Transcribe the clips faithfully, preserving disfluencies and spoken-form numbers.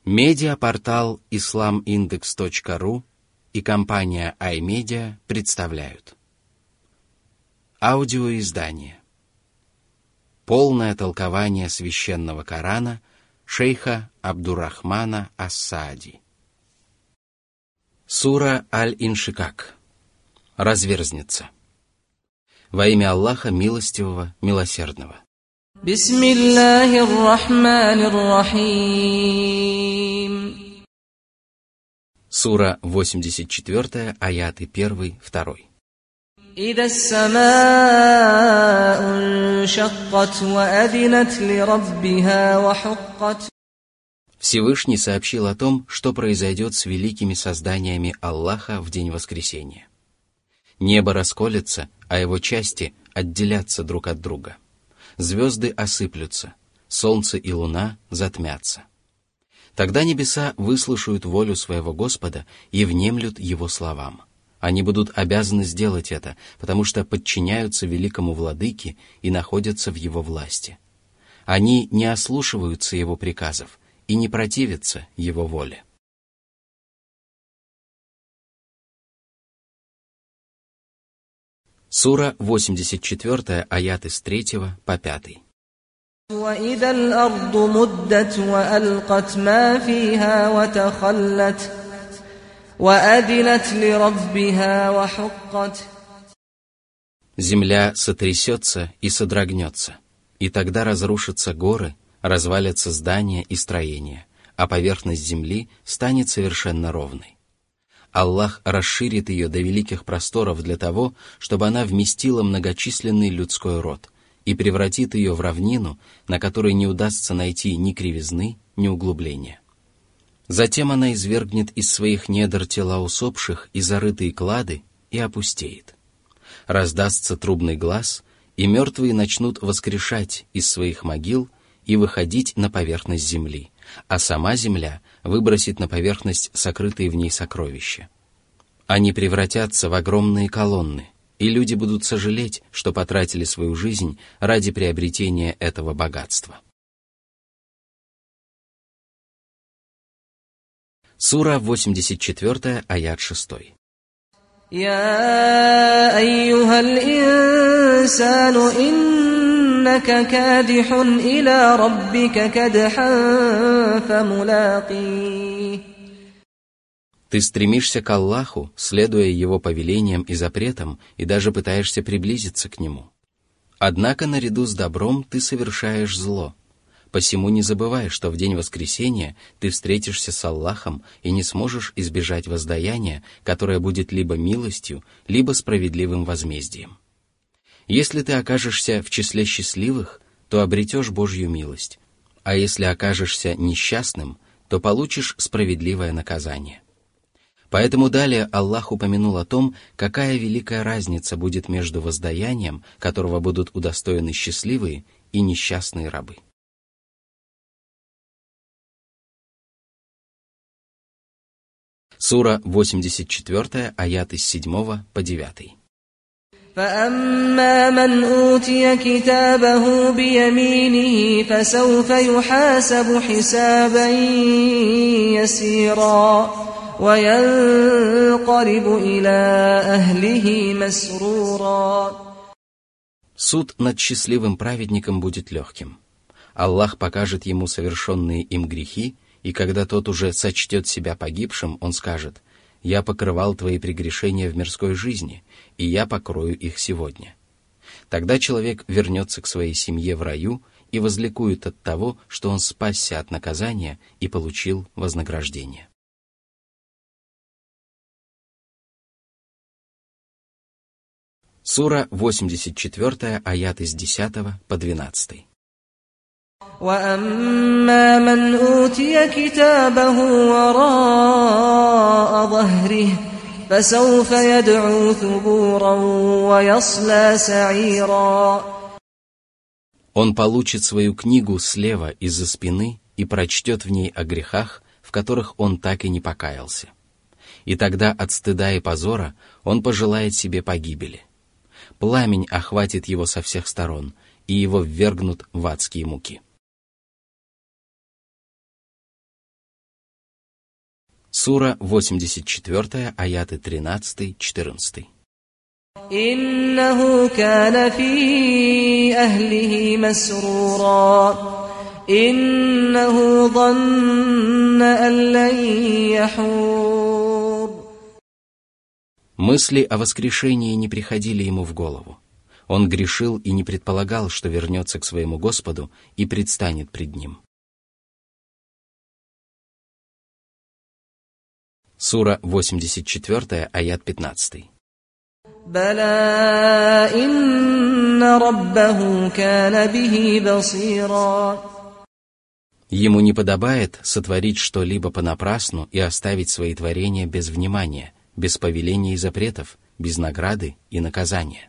Медиапортал ислам индекс точка ру и компания iMedia представляют аудиоиздание «Полное толкование священного Корана» шейха Абдуррахмана ас-Саади. Сура Аль-Иншикак. Разверзница. Во имя Аллаха Милостивого, Милосердного. Бисмиллахир-рахманир-рахим. Сура восемьдесят четыре, аяты один, два. إذا السماء انشقت وأذنت لربها وحقت. Всевышний сообщил о том, что произойдет с великими созданиями Аллаха в день воскресения. Небо расколется, а его части отделятся друг от друга. Звезды осыплются, солнце и луна затмятся. Тогда небеса выслушают волю своего Господа и внемлют его словам. Они будут обязаны сделать это, потому что подчиняются великому владыке и находятся в его власти. Они не ослушиваются его приказов и не противятся его воле. Сура восемьдесят четыре, аяты с третьего по пятый. وإذا الأرض مدت وألقت ما فيها وتخلت وأذنت لربها وحقت. Земля сотрясется и содрогнется, и тогда разрушатся горы, развалятся здания и строения, а поверхность земли станет совершенно ровной. Аллах расширит ее до великих просторов для того, чтобы она вместила многочисленный людской род, и превратит ее в равнину, на которой не удастся найти ни кривизны, ни углубления. Затем она извергнет из своих недр тела усопших и зарытые клады и опустеет. Раздастся трубный глас, и мертвые начнут воскрешать из своих могил и выходить на поверхность земли, а сама земля выбросит на поверхность сокрытые в ней сокровища. Они превратятся в огромные колонны, и люди будут сожалеть, что потратили свою жизнь ради приобретения этого богатства. Сура восемьдесят четыре, аят шесть. يا أيها الإنسان إنك كادح إلى ربك كدحا فملاقيه. Ты стремишься к Аллаху, следуя Его повелениям и запретам, и даже пытаешься приблизиться к Нему. Однако наряду с добром ты совершаешь зло. Посему не забывай, что в день воскресения ты встретишься с Аллахом и не сможешь избежать воздаяния, которое будет либо милостью, либо справедливым возмездием. Если ты окажешься в числе счастливых, то обретешь Божью милость, а если окажешься несчастным, то получишь справедливое наказание. Поэтому далее Аллах упомянул о том, какая великая разница будет между воздаянием, которого будут удостоены счастливые и несчастные рабы. Сура восемьдесят четыре, аяты с седьмого по девятый. فأما من أوتي كتابه بيمينه فسوف يحاسب حسابا يسيرا وينقلب إلى أهله مسرورا. Суд над счастливым праведником будет легким. Аллах покажет ему совершенные им грехи, и когда тот уже сочтет себя погибшим, он скажет: «Я покрывал твои прегрешения в мирской жизни, и я покрою их сегодня». Тогда человек вернется к своей семье в раю и возликует от того, что он спасся от наказания и получил вознаграждение. Сура восемьдесят четыре, аяты с десятого по двенадцатый. وأما من أوتي كتابه وراء ظهره فسوف يدعو ثبورا ويصلى سعيرا. Он получит свою книгу слева из-за спины и прочтет в ней о грехах, в которых он так и не покаялся. И тогда от стыда и позора он пожелает себе погибели. Пламень охватит его со всех сторон, и его ввергнут в адские муки. Сура восемьдесят четыре, аяты тринадцать-четырнадцать. إنه كان في أهله مسرورا إنه ظن أن لن يحور. Мысли о воскрешении не приходили ему в голову. Он грешил и не предполагал, что вернется к своему Господу и предстанет пред Ним. Сура восемьдесят четыре, аят пятнадцать. بلى إن ربه كان به بصيرا. Ему не подобает сотворить что-либо понапрасну и оставить свои творения без внимания, без повеления и запретов, без награды и наказания.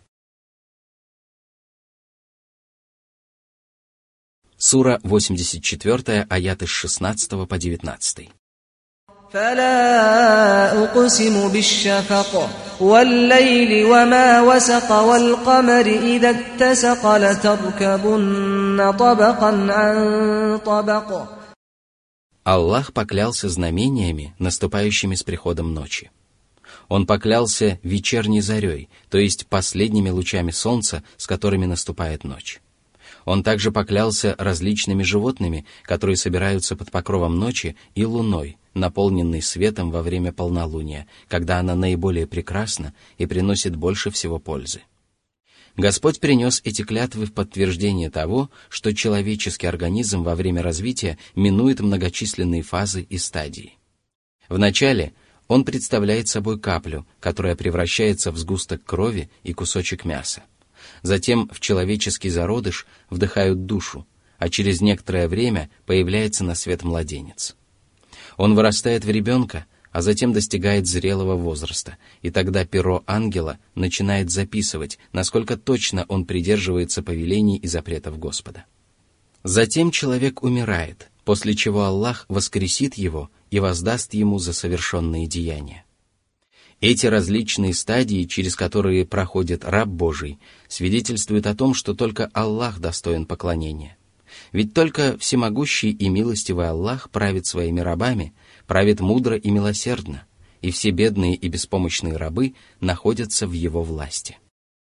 Сура восемьдесят четыре, аяты с шестнадцатого по девятнадцатый. فلا أقسم بالشفق والليل وما وسق والقمر إذا اتسق لتركبن طبقا عن طبق. Аллах поклялся знамениями, наступающими с приходом ночи. Он поклялся вечерней зарей, то есть последними лучами солнца, с которыми наступает ночь. Он также поклялся различными животными, которые собираются под покровом ночи, и луной, наполненной светом во время полнолуния, когда она наиболее прекрасна и приносит больше всего пользы. Господь принес эти клятвы в подтверждение того, что человеческий организм во время развития минует многочисленные фазы и стадии. Вначале он представляет собой каплю, которая превращается в сгусток крови и кусочек мяса. Затем в человеческий зародыш вдыхают душу, а через некоторое время появляется на свет младенец. Он вырастает в ребенка, а затем достигает зрелого возраста, и тогда перо ангела начинает записывать, насколько точно он придерживается повелений и запретов Господа. Затем человек умирает, после чего Аллах воскресит его и воздаст ему за совершенные деяния. Эти различные стадии, через которые проходит раб Божий, свидетельствуют о том, что только Аллах достоин поклонения. Ведь только всемогущий и милостивый Аллах правит своими рабами, правит мудро и милосердно, и все бедные и беспомощные рабы находятся в его власти.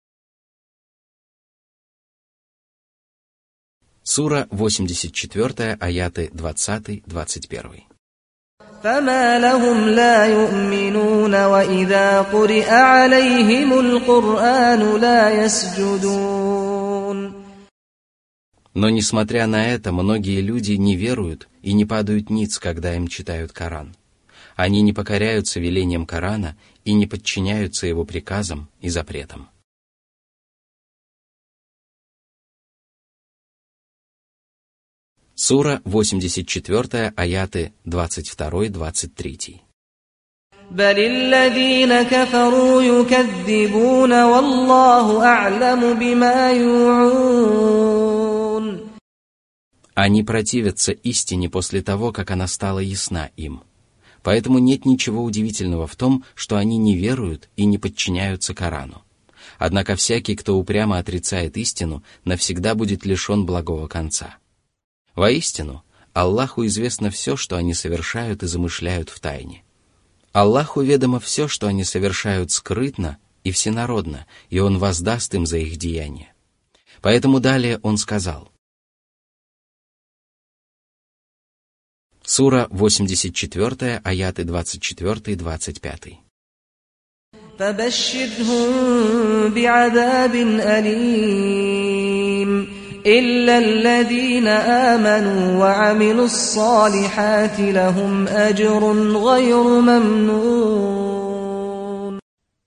Сура восемьдесят четыре, аяты двадцать-двадцать один. فما لهم لا يؤمنون وإذا قرئ عليهم القرآن لا يسجدون. Но, несмотря на это, многие люди не веруют и не падают ниц, когда им читают Коран. Они не покоряются велениям Корана и не подчиняются его приказам и запретам. Сура восемьдесят четыре, аяты двадцать два-двадцать три. بل الذين كفروا يكذبون والله أعلم بما يوعون. Они противятся истине после того, как она стала ясна им. Поэтому нет ничего удивительного в том, что они не веруют и не подчиняются Корану. Однако всякий, кто упрямо отрицает истину, навсегда будет лишен благого конца. Воистину, Аллаху известно все, что они совершают и замышляют в тайне. Аллаху ведомо все, что они совершают скрытно и всенародно, и Он воздаст им за их деяния. Поэтому далее Он сказал. Сура восемьдесят четыре, аяты двадцать четыре-двадцать пять. فبشرهم بعذاب أليم إلا الذين آمنوا وعملوا الصالحات لهم أجر غير ممنون.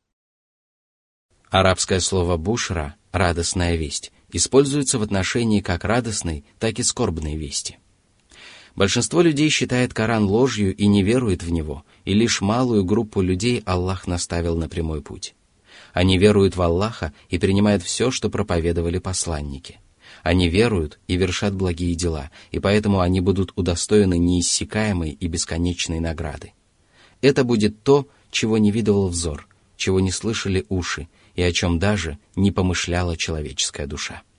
Арабское слово «бушра» — «радостная весть» используется в отношении как радостной, так и скорбной вести. Большинство людей считает Коран ложью и не верует в него, и лишь малую группу людей Аллах наставил на прямой путь. Они веруют в Аллаха и принимают все, что проповедовали посланники. Они веруют и вершат благие дела, и поэтому они будут удостоены неиссякаемой и бесконечной награды. Это будет то, чего не видывал взор, чего не слышали уши, и о чем даже не помышляла человеческая душа.